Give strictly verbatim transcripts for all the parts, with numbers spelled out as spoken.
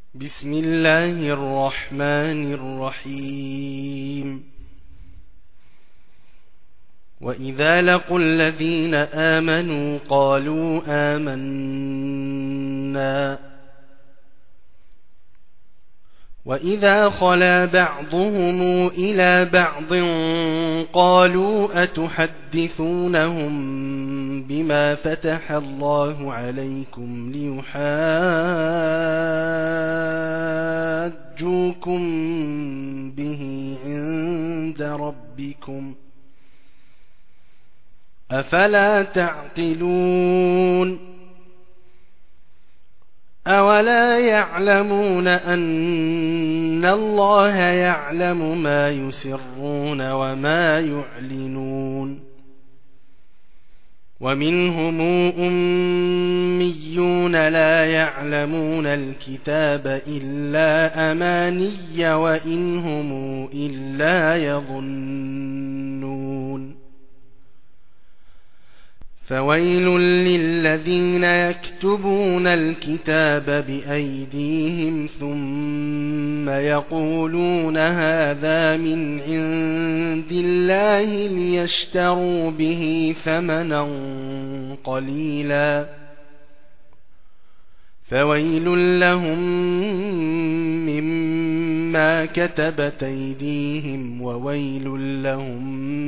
بسم الله الرحمن الرحيم. وإذا لقوا الذين آمنوا قالوا آمنا وإذا خلا بعضهم إلى بعض قالوا أتحدثونهم بما فتح الله عليكم ليحاجوكم به عند ربكم أفلا تعقلون أولا يعلمون أن الله يعلم ما يسرون وما يعلنون ومنهم أميون لا يعلمون الكتاب إلا أماني وإن هم إلا يظنون فويل للذين يكتبون الكتاب بأيديهم ثم يقولون هذا من عند الله ليشتروا به ثمنا قليلا فويل لهم مما كتبت أيديهم وويل لهم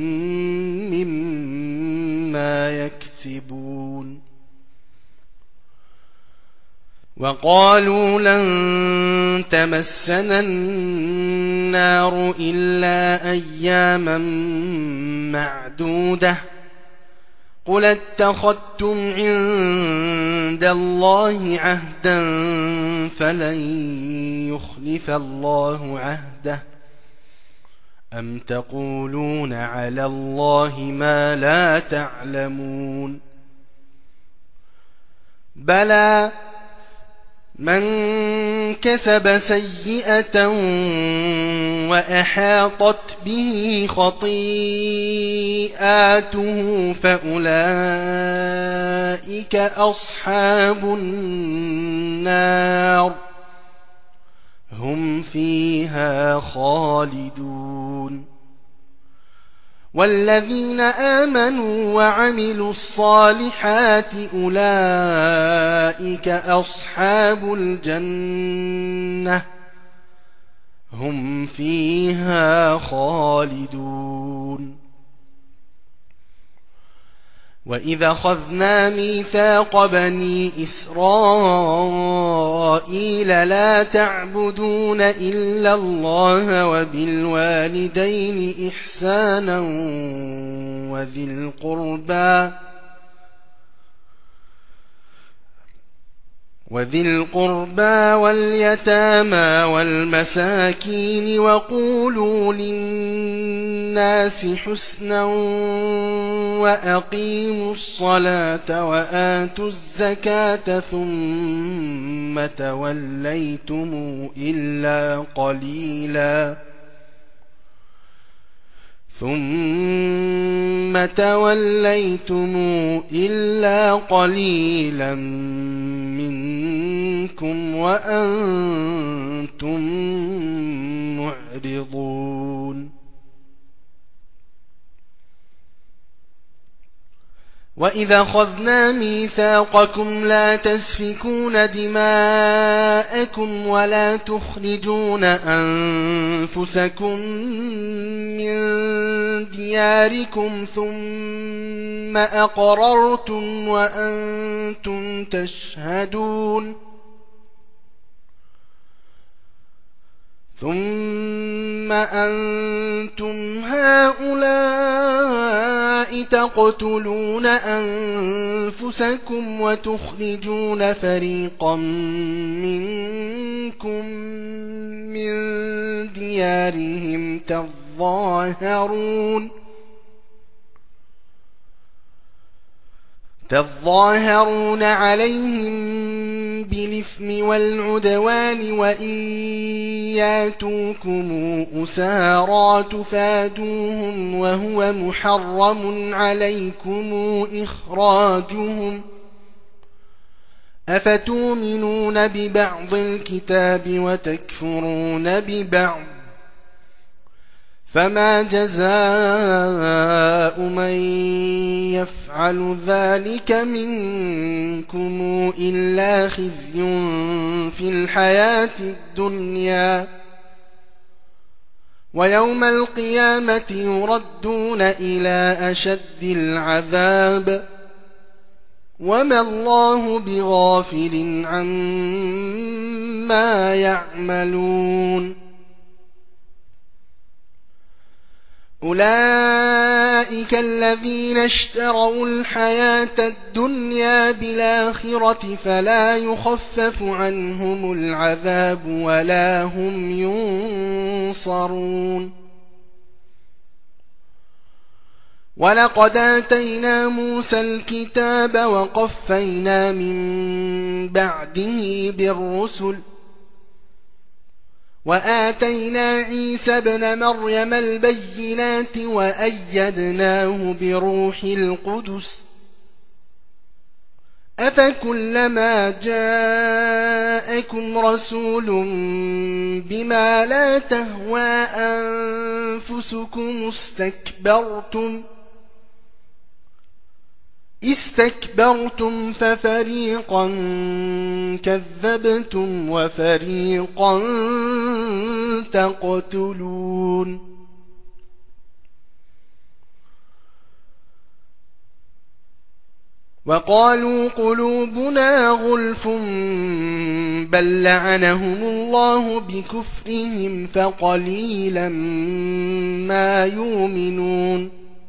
مما يكسبون وقالوا لن تمسنا النار إلا أياما معدودة قل اتخذتم عند الله عهدا فلن يخلف الله عهده أم تقولون على الله ما لا تعلمون بلى من كسب سيئة وأحاطت به خطيئاته فأولئك أصحاب النار هم فيها خالدون والذين آمنوا وعملوا الصالحات أولئك أصحاب الجنة هم فيها خالدون وإذا أخذنا ميثاق بني إسرائيل لا تعبدون إلا الله وبالوالدين إحسانا وذي القربى وذي القربى واليتامى والمساكين وقولوا للناس حسنا وأقيموا الصلاة وآتوا الزكاة ثم توليتم إلا قليلا ثم توليتم إلا قليلا منكم وأنتم معرضون وإذا أخذنا ميثاقكم لا تسفكون دماءكم ولا تخرجون أنفسكم من دياركم ثم أقررتم وأنتم تشهدون ثم أنتم هؤلاء تقتلون أنفسكم وتخرجون فريقا منكم من ديارهم تظاهرون تظاهرون عليهم بالإثم والعدوان وإن ياتوكم أسارى تفادوهم وهو محرم عليكم إخراجهم أفتؤمنون ببعض الكتاب وتكفرون ببعض فما جزاء من يفعل ذلك منكم إلا خزي في الحياة الدنيا ويوم القيامة يردون إلى أشد العذاب وما الله بغافل عما يعملون أولئك الذين اشتروا الحياة الدنيا بالآخرة فلا يخفف عنهم العذاب ولا هم ينصرون ولقد آتينا موسى الكتاب وقفينا من بعده بالرسل وآتينا عيسى ابن مريم البينات وأيدناه بروح القدس أفكلما جاءكم رسول بما لا تهوى أنفسكم استكبرتم استكبرتم ففريقا كذبتم وفريقا تقتلون وقالوا قلوبنا غلف بل لعنهم الله بكفرهم فقليلا ما يؤمنون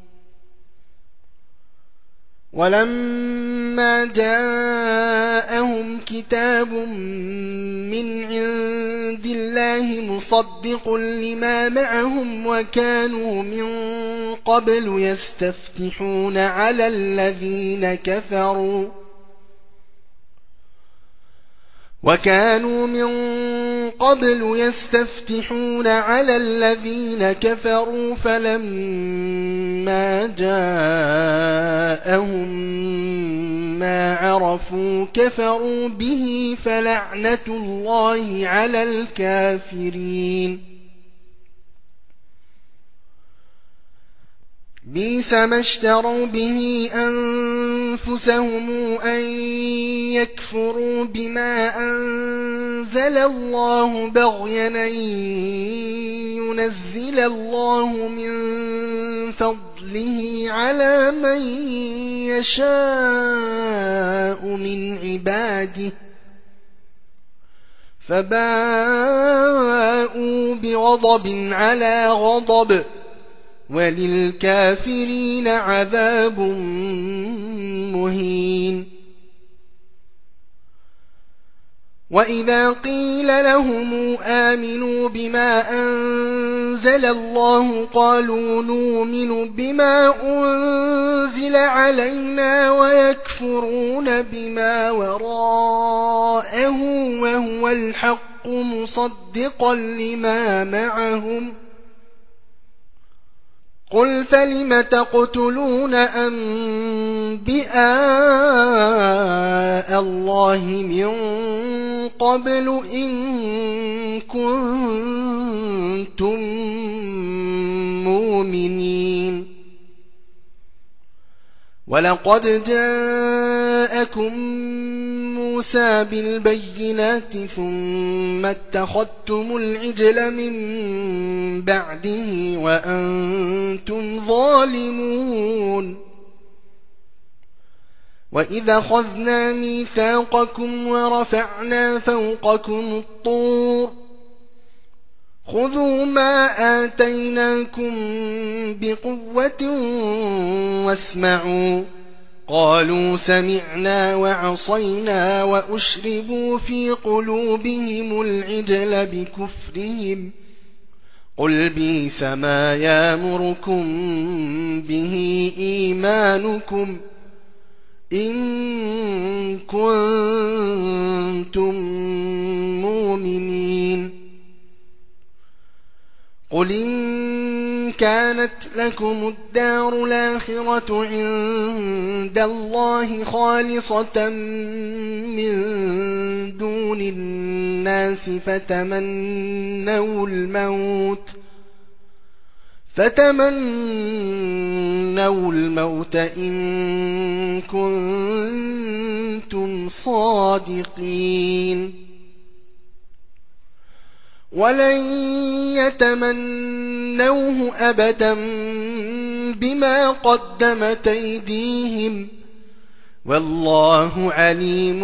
ولما جاءهم كتاب من عند الله مصدق لما معهم وكانوا من قبل يستفتحون على الذين كفروا وكانوا من قبل يستفتحون على الذين كفروا فلما جاءهم ما عرفوا كفروا به فلعنة الله على الكافرين بئس ما اشتروا به أنفسهم أن يكفروا بما أنزل الله بغيا أن ينزل الله من فضله على من يشاء من عباده فباءوا بغضب على غضب وللكافرين عذاب مهين وإذا قيل لهم آمنوا بما أنزل الله قالوا نؤمن بما أنزل علينا ويكفرون بما وراءه وهو الحق مصدقا لما معهم قل فلم تقتلون أنبياء الله من قبل إن كنتم مؤمنين ولقد جاءكم موسى بالبينات ثم اتخذتم العجل من بعده وأنتم ظالمون وإذا أخذنا ميثاقكم ورفعنا فوقكم الطور خذوا ما آتيناكم بقوة واسمعوا قالوا سمعنا وعصينا وأشربوا في قلوبهم العجل بكفرهم قل بئس ما يأمركم به إيمانكم إن كنتم مؤمنين قل إن كانت لكم الدار الآخرة عند الله خالصة من دون الناس فتمنوا الموت فتمنوا الموت إن كنتم صادقين ولن يتمنوه أبدا بما قدمت أيديهم والله عليم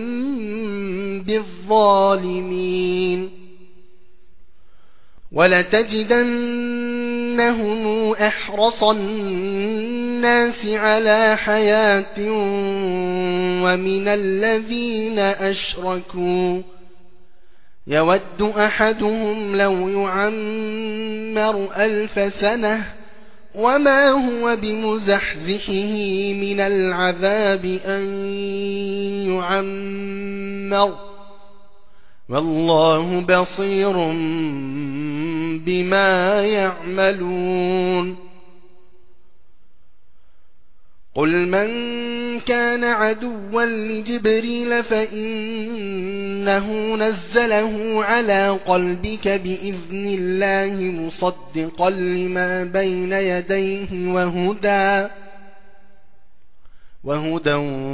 بالظالمين ولتجدنهم أحرص الناس على حياة ومن الذين أشركوا يود أحدهم لو يعمر ألف سنة وما هو بمزحزحه من العذاب أن يعمر والله بصير بما يعملون قل من كان عدوا لجبريل فإنه نزله على قلبك بإذن الله مصدقا لما بين يديه وهدى وهدى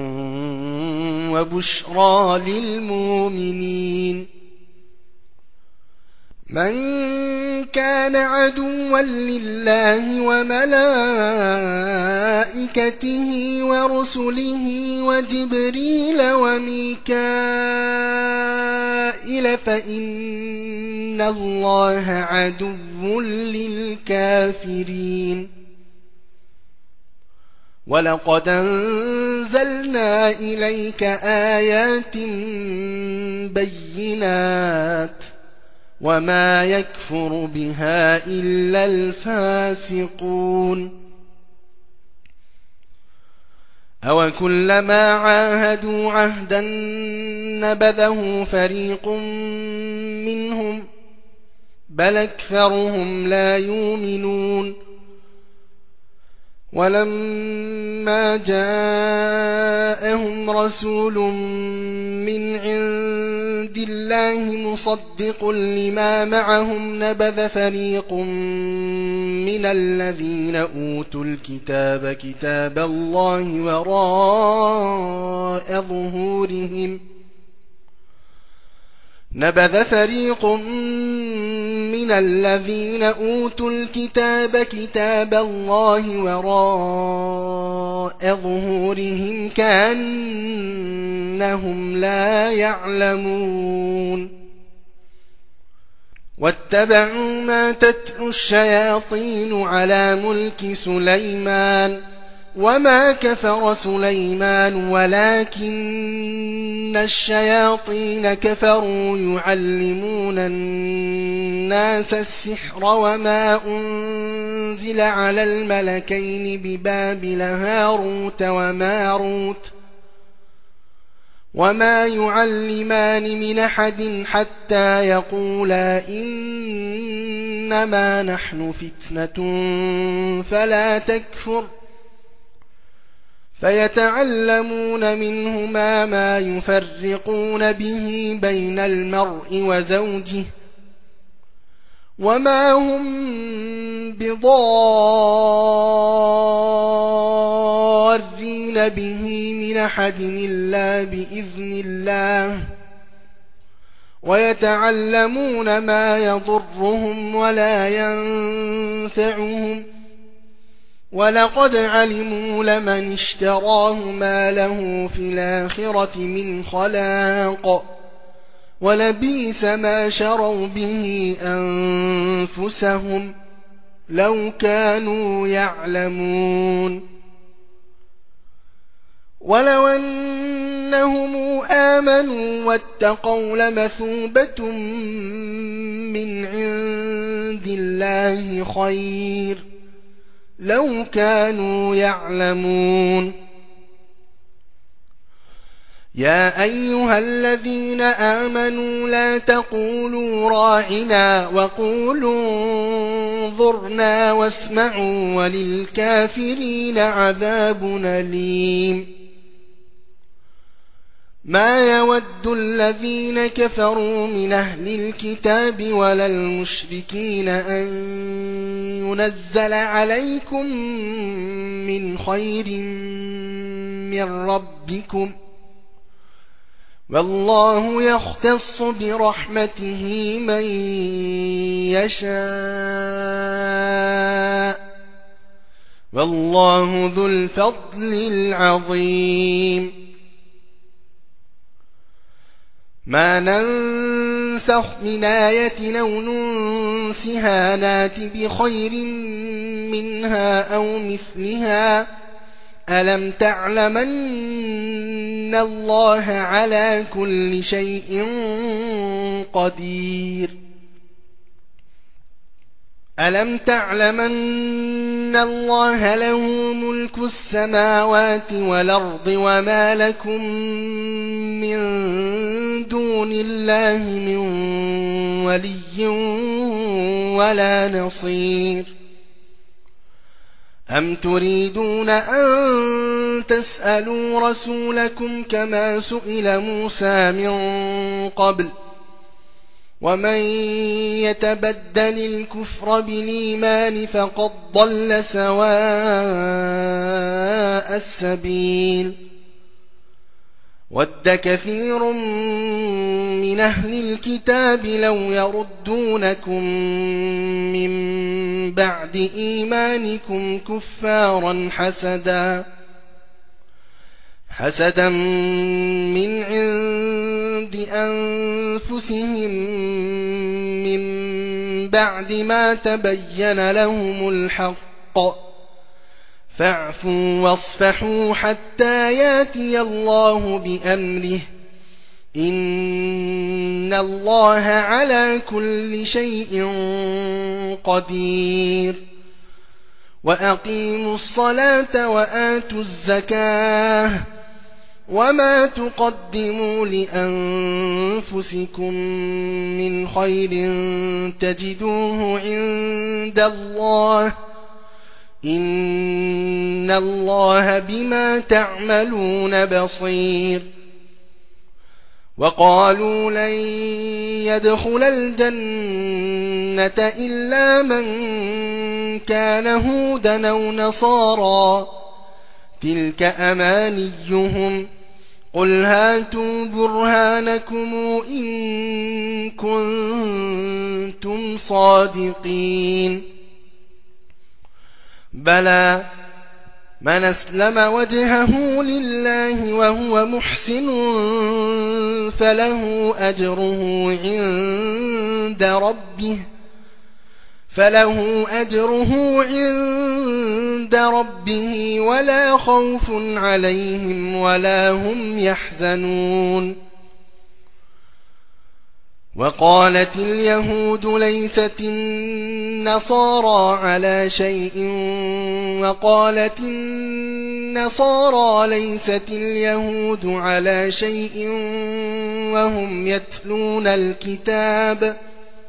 وبشرى للمؤمنين من كان عدوا لله وملائكته ورسله وجبريل وميكائيل فإن الله عدو للكافرين ولقد أنزلنا إليك آيات بينات وما يكفر بها إلا الفاسقون أو كلما عاهدوا عهدا نبذه فريق منهم بل أكثرهم لا يؤمنون ولما جاءهم رسول من عند الله مصدق لما معهم نبذ فريق من الذين أوتوا الكتاب كتاب الله وراء ظهورهم نبذ فريق من الذين أوتوا الكتاب كتاب الله وراء ظهورهم كأنهم لا يعلمون واتبعوا ما تتلو الشياطين على ملك سليمان وما كفر سليمان ولكن الشياطين كفروا يعلمون الناس السحر وما أنزل على الملكين ببابل هاروت وماروت وما يعلمان من أحد حتى يقولا إنما نحن فتنة فلا تكفر فيتعلمون منهما ما يفرقون به بين المرء وزوجه وما هم بضارين به من أحد إلا بإذن الله ويتعلمون ما يضرهم ولا ينفعهم ولقد علموا لمن اشتراه ما له في الآخرة من خلاق ولبئس ما شروا به أنفسهم لو كانوا يعلمون ولو أنهم آمنوا واتقوا لمثوبة من عند الله خير لو كانوا يعلمون يا أيها الذين آمنوا لا تقولوا راعنا وقولوا انظرنا واسمعوا وللكافرين عذاب أليم. ما يود الذين كفروا من أهل الكتاب ولا المشركين أن ينزل عليكم من خير من ربكم، والله يختص برحمته من يشاء، والله ذو الفضل العظيم. ما ننسخ من آية أو ننسها نات بخير منها أو مثلها، ألم تعلمن الله على كل شيء قدير. ألم تعلمن الله له ملك السماوات والأرض وما لكم من دون الله من ولي ولا نصير. أم تريدون أن تسألوا رسولكم كما سئل موسى من قبل، ومن يتبدل الكفر بالإيمان فقد ضل سواء السبيل. ود كثير من أهل الكتاب لو يردونكم من بعد إيمانكم كفارا حسدا حسدا من عند أنفسهم من بعد ما تبين لهم الحق، فاعفوا واصفحوا حتى ياتي الله بأمره، إن الله على كل شيء قدير. وأقيموا الصلاة وآتوا الزكاة، وما تقدموا لأنفسكم من خير تجدوه عند الله، إن الله بما تعملون بصير. وقالوا لن يدخل الجنة إلا من كان هودا أو نصارى، تلك أمانيهم، قل هاتوا برهانكم إن كنتم صادقين. بلى من أسلم وجهه لله وهو محسن فله أجره عند ربه فله أجره عند ربه ولا خوف عليهم ولا هم يحزنون. وقالت اليهود ليست النصارى على شيء، وقالت النصارى ليست اليهود على شيء وهم يتلون الكتاب،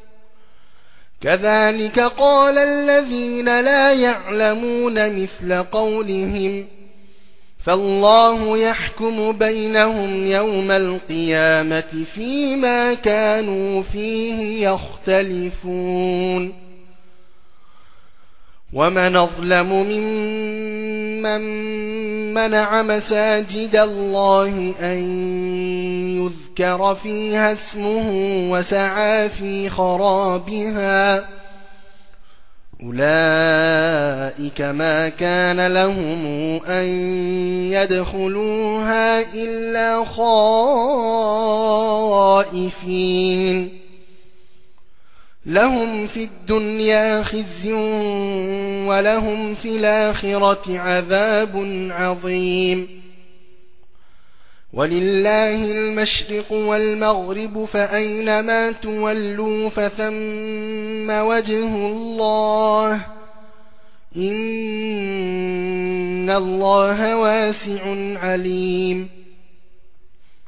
كذلك قال الذين لا يعلمون مثل قولهم، فالله يحكم بينهم يوم القيامة فيما كانوا فيه يختلفون. ومن أظلم ممن منع مساجد الله أن يذكر فيها اسمه وسعى في خرابها، أولئك ما كان لهم أن يدخلوها إلا خائفين، لهم في الدنيا خزي ولهم في الآخرة عذاب عظيم. ولله المشرق والمغرب فأينما تولوا فثم وجه الله، إن الله واسع عليم.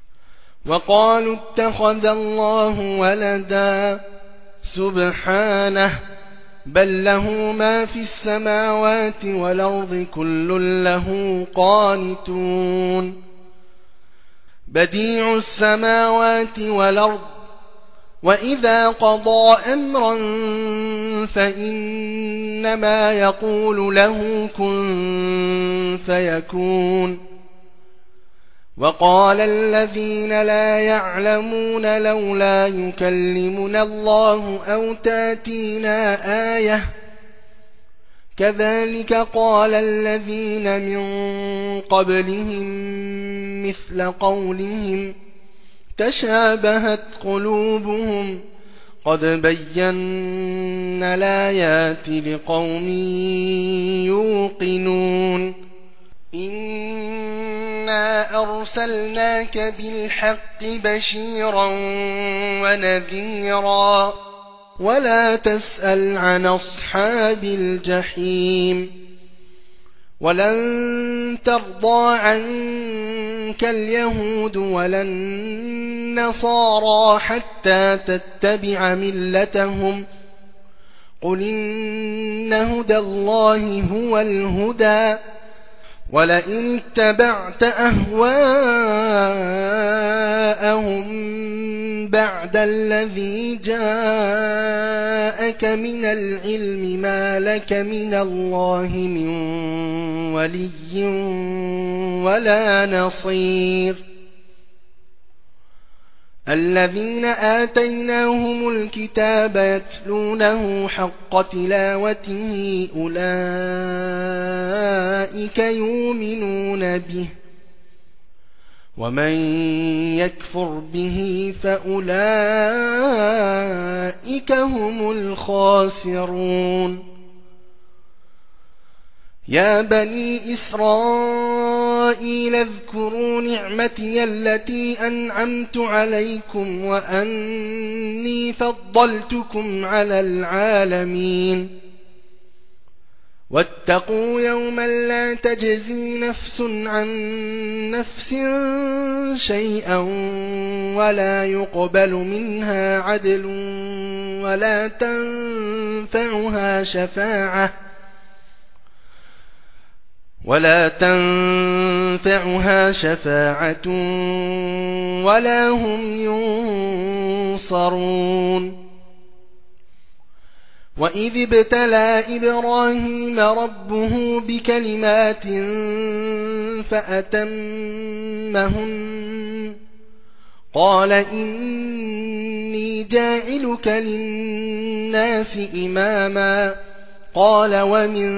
وقالوا اتخذ الله ولدا سبحانه بل له ما في السماوات والأرض كل له قانتون بديع السماوات والأرض وإذا قضى أمرا فإنما يقول له كن فيكون وقال الذين لا يعلمون لولا يكلمنا الله أو تاتينا آية كذلك قال الذين من قبلهم مثل قولهم تشابهت قلوبهم قد بينا الآيات لقوم يوقنون إنا أرسلناك بالحق بشيرا ونذيرا ولا تسأل عن أصحاب الجحيم ولن ترضى عنك اليهود ولا النصارى حتى تتبع ملتهم قل إن هدى الله هو الهدى ولئن اتبعت أهواءهم بعد الذي جاءك من العلم ما لك من الله من ولي ولا نصير الذين آتيناهم الكتاب يتلونه حق تلاوته أولئك يؤمنون به ومن يكفر به فأولئك هم الخاسرون يا بني إسرائيل اذكروا نعمتي التي أنعمت عليكم وأني فضلتكم على العالمين واتقوا يوما لا تجزي نفس عن نفس شيئا ولا يقبل منها عدل ولا تنفعها شفاعة ولا تنفعها شفاعة ولا هم ينصرون وإذ ابتلى إبراهيم ربه بكلمات فأتمهن قال إني جاعلك للناس إماما قال ومن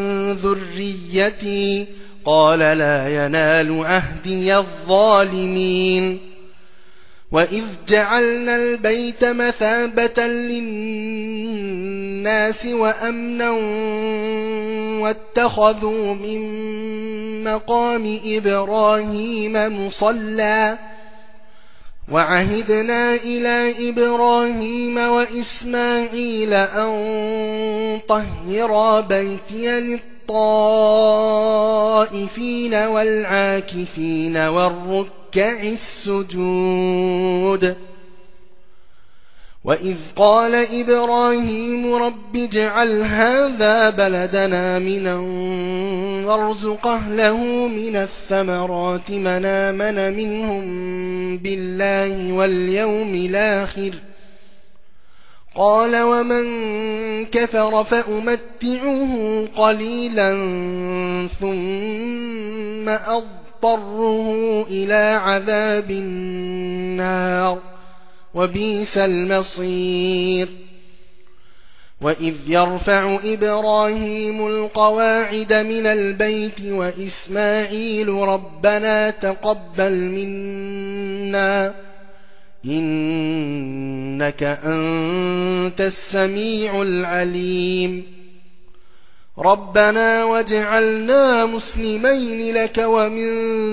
ذريتي قال لا ينال عهدي الظالمين وإذ جعلنا البيت مثابة للناس وأمنا واتخذوا من مقام إبراهيم مصلى وعهدنا إلى إبراهيم وإسماعيل أن طهرا بيتي للطائفين والعاكفين والركع السجود وإذ قال إبراهيم رب اجعل هذا بلدنا آمنا وارزق أهله من الثمرات من آمن منهم بالله واليوم الآخر قال ومن كفر فأمتعه قليلا ثم أضطره إلى عذاب النار وبئس المصير وإذ يرفع إبراهيم القواعد من البيت وإسماعيل ربنا تقبل منا إنك أنت السميع العليم ربنا واجعلنا مسلمين لك ومن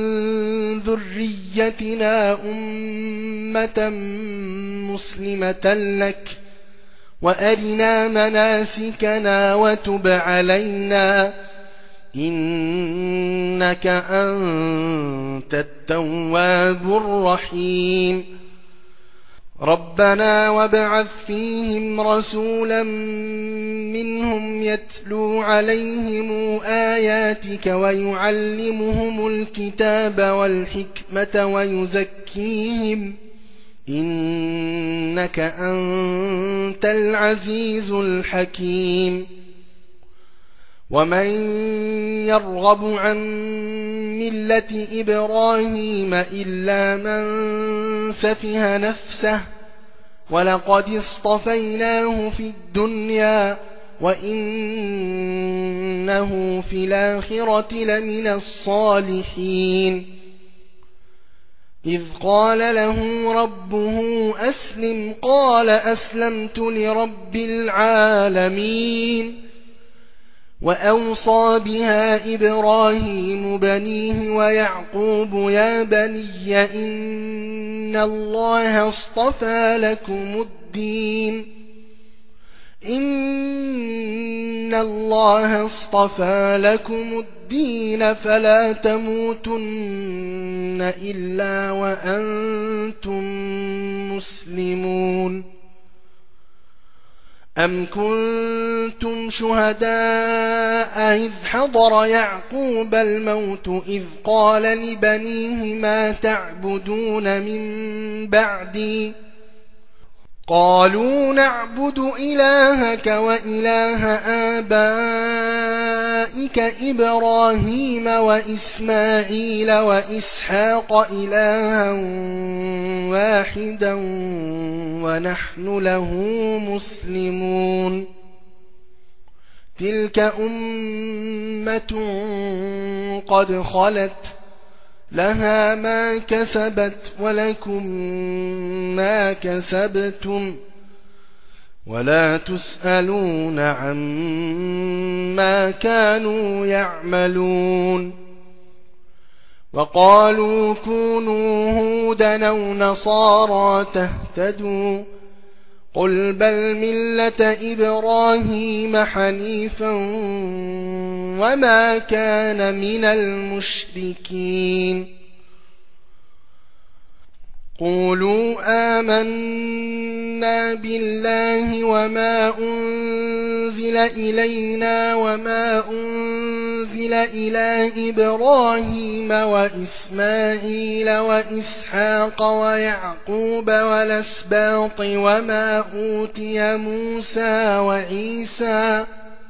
ذريتنا أمة مسلمة لك وأرنا مناسكنا وتب علينا إنك أنت التواب الرحيم ربنا وابعث فيهم رسولا منهم يتلو عليهم آياتك ويعلمهم الكتاب والحكمة ويزكيهم إنك أنت العزيز الحكيم ومن يرغب عن ملة إبراهيم إلا من سفه نفسه ولقد اصطفيناه في الدنيا وإنه في الآخرة لمن الصالحين إذ قال له ربه أسلم قال أسلمت لرب العالمين وأوصى بها إبراهيم بنيه ويعقوب يا بني إن الله اصطفى لكم الدين إن الله اصطفى لكم الدين فلا تموتن إلا وأنتم مسلمون أم كنتم شهداء إذ حضر يعقوب الموت إذ قال لبنيه ما تعبدون من بعدي قالوا نعبد إلهك وإله آبائك إبراهيم وإسماعيل وإسحاق إلها واحدا ونحن له مسلمون تلك أمة قد خلت لها ما كسبت ولكم ما كسبتم ولا تسألون عما كانوا يعملون وقالوا كونوا هودا أو نصارى تهتدوا قل بل ملة إبراهيم حنيفا وما كان من المشركين قولوا آمنا بالله وما أنزل إلينا وما أنزل إلى إبراهيم وإسماعيل وإسحاق ويعقوب والأسباط وما أوتي موسى وعيسى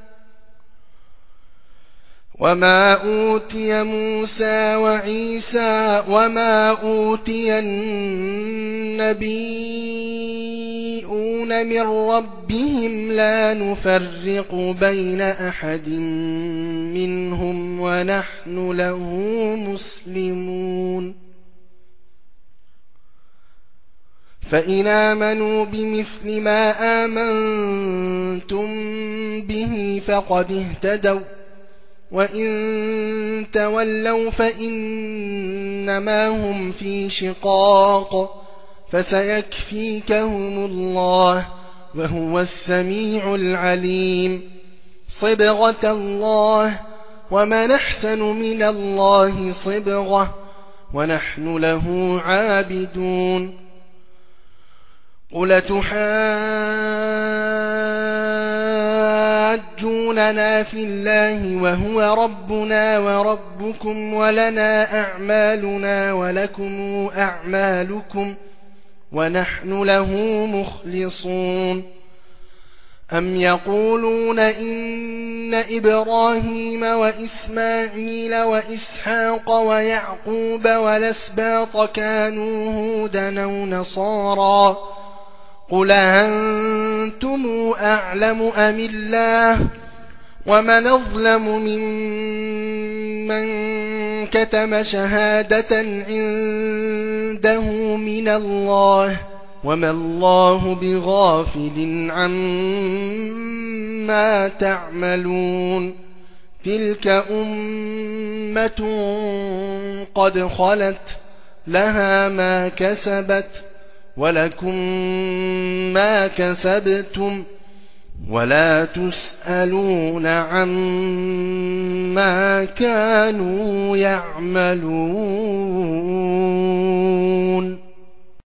وما أوتي موسى وعيسى وما أوتي النبيون من ربهم لا نفرق بين أحد منهم ونحن له مسلمون فإن آمنوا بمثل ما آمنتم به فقد اهتدوا وإن تولوا فإنما هم في شقاق فسيكفيكهم الله وهو السميع العليم صبغة الله ومن أحسن من الله صبغة ونحن له عابدون قل تحاجوننا في الله وهو ربنا وربكم ولنا أعمالنا ولكم أعمالكم ونحن له مخلصون أم يقولون إن إبراهيم وإسماعيل وإسحاق ويعقوب والأسباط كانوا هودا أو نصارى قل أنتم أعلم أم الله ومن أظلم ممن كتم شهادة عنده من الله وما الله بغافل عما تعملون تلك أمة قد خلت لها ما كسبت ولكم ما كسبتم ولا تسألون عما كانوا يعملون